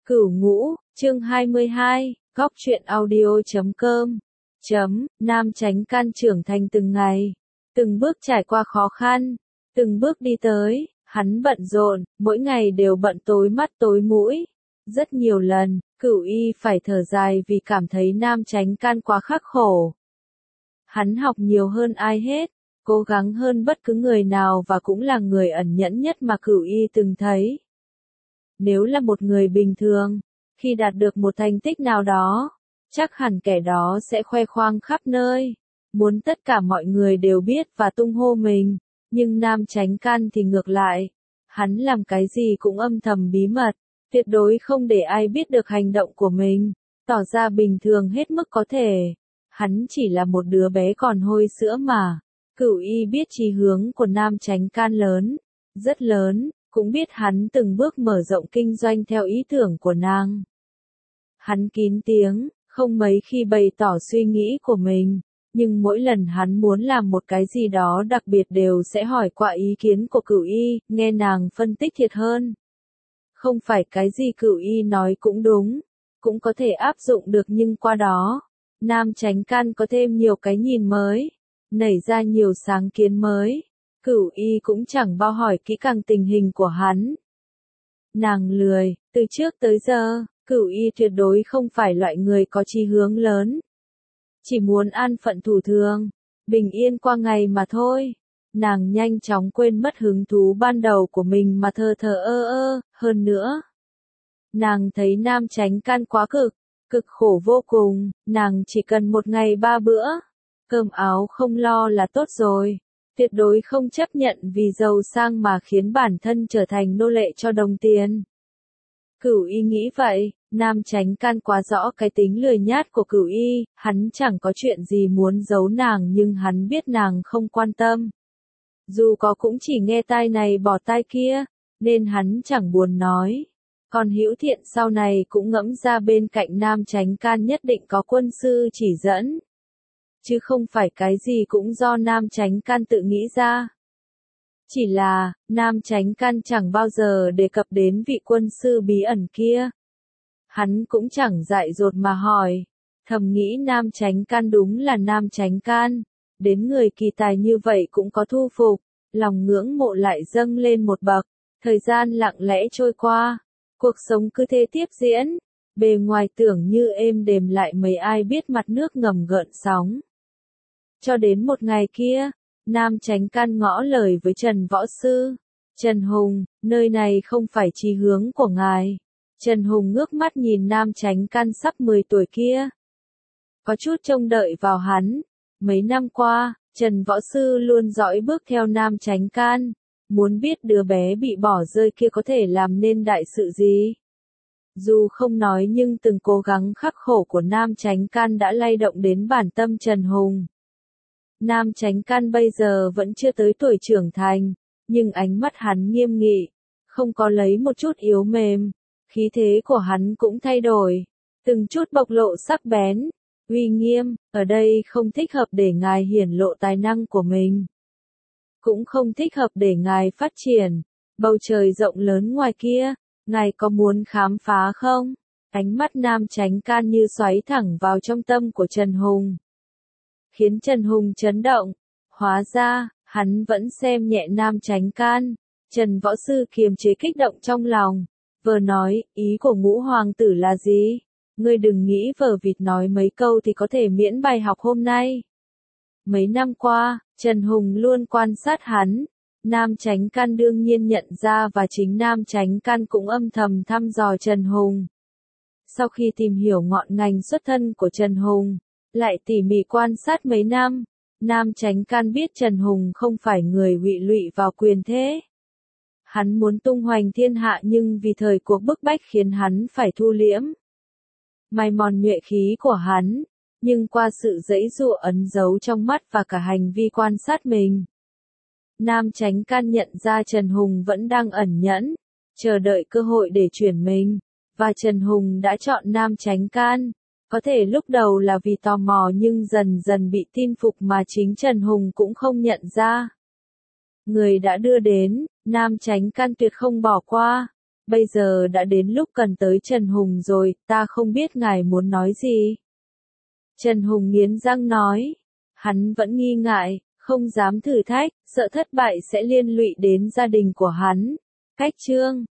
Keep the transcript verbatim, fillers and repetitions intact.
Cửu Ngũ, chương hai mươi hai, góc truyện audio chấm com. Chấm, Nam Chánh Can trưởng thành từng ngày, từng bước trải qua khó khăn, từng bước đi tới, hắn bận rộn, mỗi ngày đều bận tối mắt tối mũi. Rất nhiều lần, Cửu Y phải thở dài vì cảm thấy Nam Chánh Can quá khắc khổ. Hắn học nhiều hơn ai hết, cố gắng hơn bất cứ người nào và cũng là người ẩn nhẫn nhất mà Cửu Y từng thấy. Nếu là một người bình thường, khi đạt được một thành tích nào đó, chắc hẳn kẻ đó sẽ khoe khoang khắp nơi, muốn tất cả mọi người đều biết và tung hô mình, nhưng Nam Chánh Can thì ngược lại, hắn làm cái gì cũng âm thầm bí mật, tuyệt đối không để ai biết được hành động của mình, tỏ ra bình thường hết mức có thể. Hắn chỉ là một đứa bé còn hôi sữa mà. Cửu Y biết chí hướng của Nam Chánh Can lớn, rất lớn, cũng biết hắn từng bước mở rộng kinh doanh theo ý tưởng của nàng. Hắn kín tiếng, không mấy khi bày tỏ suy nghĩ của mình, nhưng mỗi lần hắn muốn làm một cái gì đó đặc biệt đều sẽ hỏi qua ý kiến của Cửu Y, nghe nàng phân tích thiệt hơn. Không phải cái gì Cửu Y nói cũng đúng, cũng có thể áp dụng được nhưng qua đó, Nam Chánh Can có thêm nhiều cái nhìn mới, nảy ra nhiều sáng kiến mới. Cửu Y cũng chẳng bao hỏi kỹ càng tình hình của hắn. Nàng lười, từ trước tới giờ, Cửu Y tuyệt đối không phải loại người có chí hướng lớn. Chỉ muốn an phận thủ thường, bình yên qua ngày mà thôi. Nàng nhanh chóng quên mất hứng thú ban đầu của mình mà thờ thờ ơ ơ, hơn nữa. Nàng thấy Nam Chánh Can quá cực, cực khổ vô cùng, nàng chỉ cần một ngày ba bữa, cơm áo không lo là tốt rồi. Tuyệt đối không chấp nhận vì giàu sang mà khiến bản thân trở thành nô lệ cho đồng tiền. Cửu Y nghĩ vậy, Nam Chánh Can quá rõ cái tính lười nhát của Cửu Y, hắn chẳng có chuyện gì muốn giấu nàng nhưng hắn biết nàng không quan tâm. Dù có cũng chỉ nghe tai này bỏ tai kia, nên hắn chẳng buồn nói. Còn Hữu Thiện sau này cũng ngẫm ra bên cạnh Nam Chánh Can nhất định có quân sư chỉ dẫn. Chứ không phải cái gì cũng do Nam Chánh Can tự nghĩ ra. Chỉ là, Nam Chánh Can chẳng bao giờ đề cập đến vị quân sư bí ẩn kia. Hắn cũng chẳng dại dột mà hỏi, thầm nghĩ Nam Chánh Can đúng là Nam Chánh Can, đến người kỳ tài như vậy cũng có thu phục, lòng ngưỡng mộ lại dâng lên một bậc, thời gian lặng lẽ trôi qua, cuộc sống cứ thế tiếp diễn, bề ngoài tưởng như êm đềm lại mấy ai biết mặt nước ngầm gợn sóng. Cho đến một ngày kia, Nam Chánh Can ngỏ lời với Trần Võ Sư. Trần Hùng, nơi này không phải chí hướng của ngài. Trần Hùng ngước mắt nhìn Nam Chánh Can sắp mười tuổi kia. Có chút trông đợi vào hắn. Mấy năm qua, Trần Võ Sư luôn dõi bước theo Nam Chánh Can. Muốn biết đứa bé bị bỏ rơi kia có thể làm nên đại sự gì. Dù không nói nhưng từng cố gắng khắc khổ của Nam Chánh Can đã lay động đến bản tâm Trần Hùng. Nam Chánh Can bây giờ vẫn chưa tới tuổi trưởng thành, nhưng ánh mắt hắn nghiêm nghị, không có lấy một chút yếu mềm, khí thế của hắn cũng thay đổi, từng chút bộc lộ sắc bén, uy nghiêm, ở đây không thích hợp để ngài hiển lộ tài năng của mình. Cũng không thích hợp để ngài phát triển, bầu trời rộng lớn ngoài kia, ngài có muốn khám phá không? Ánh mắt Nam Chánh Can như xoáy thẳng vào trong tâm của Trần Hùng. Khiến Trần Hùng chấn động, hóa ra, hắn vẫn xem nhẹ Nam Chánh Can. Trần Võ Sư kiềm chế kích động trong lòng, vừa nói, ý của Ngũ Hoàng tử là gì? Ngươi đừng nghĩ vờ vịt nói mấy câu thì có thể miễn bài học hôm nay. Mấy năm qua, Trần Hùng luôn quan sát hắn, Nam Chánh Can đương nhiên nhận ra và chính Nam Chánh Can cũng âm thầm thăm dò Trần Hùng. Sau khi tìm hiểu ngọn ngành xuất thân của Trần Hùng, lại tỉ mỉ quan sát mấy năm, Nam Chánh Can biết Trần Hùng không phải người huỵ lụy vào quyền thế. Hắn muốn tung hoành thiên hạ nhưng vì thời cuộc bức bách khiến hắn phải thu liễm. Mài mòn nhuệ khí của hắn, nhưng qua sự giãy giụa ẩn giấu trong mắt và cả hành vi quan sát mình. Nam Chánh Can nhận ra Trần Hùng vẫn đang ẩn nhẫn, chờ đợi cơ hội để chuyển mình, và Trần Hùng đã chọn Nam Chánh Can. Có thể lúc đầu là vì tò mò nhưng dần dần bị tin phục mà chính Trần Hùng cũng không nhận ra. Người đã đưa đến, Nam Chánh Can tuyệt không bỏ qua. Bây giờ đã đến lúc cần tới Trần Hùng rồi, ta không biết ngài muốn nói gì. Trần Hùng nghiến răng nói. Hắn vẫn nghi ngại, không dám thử thách, sợ thất bại sẽ liên lụy đến gia đình của hắn. Cách chương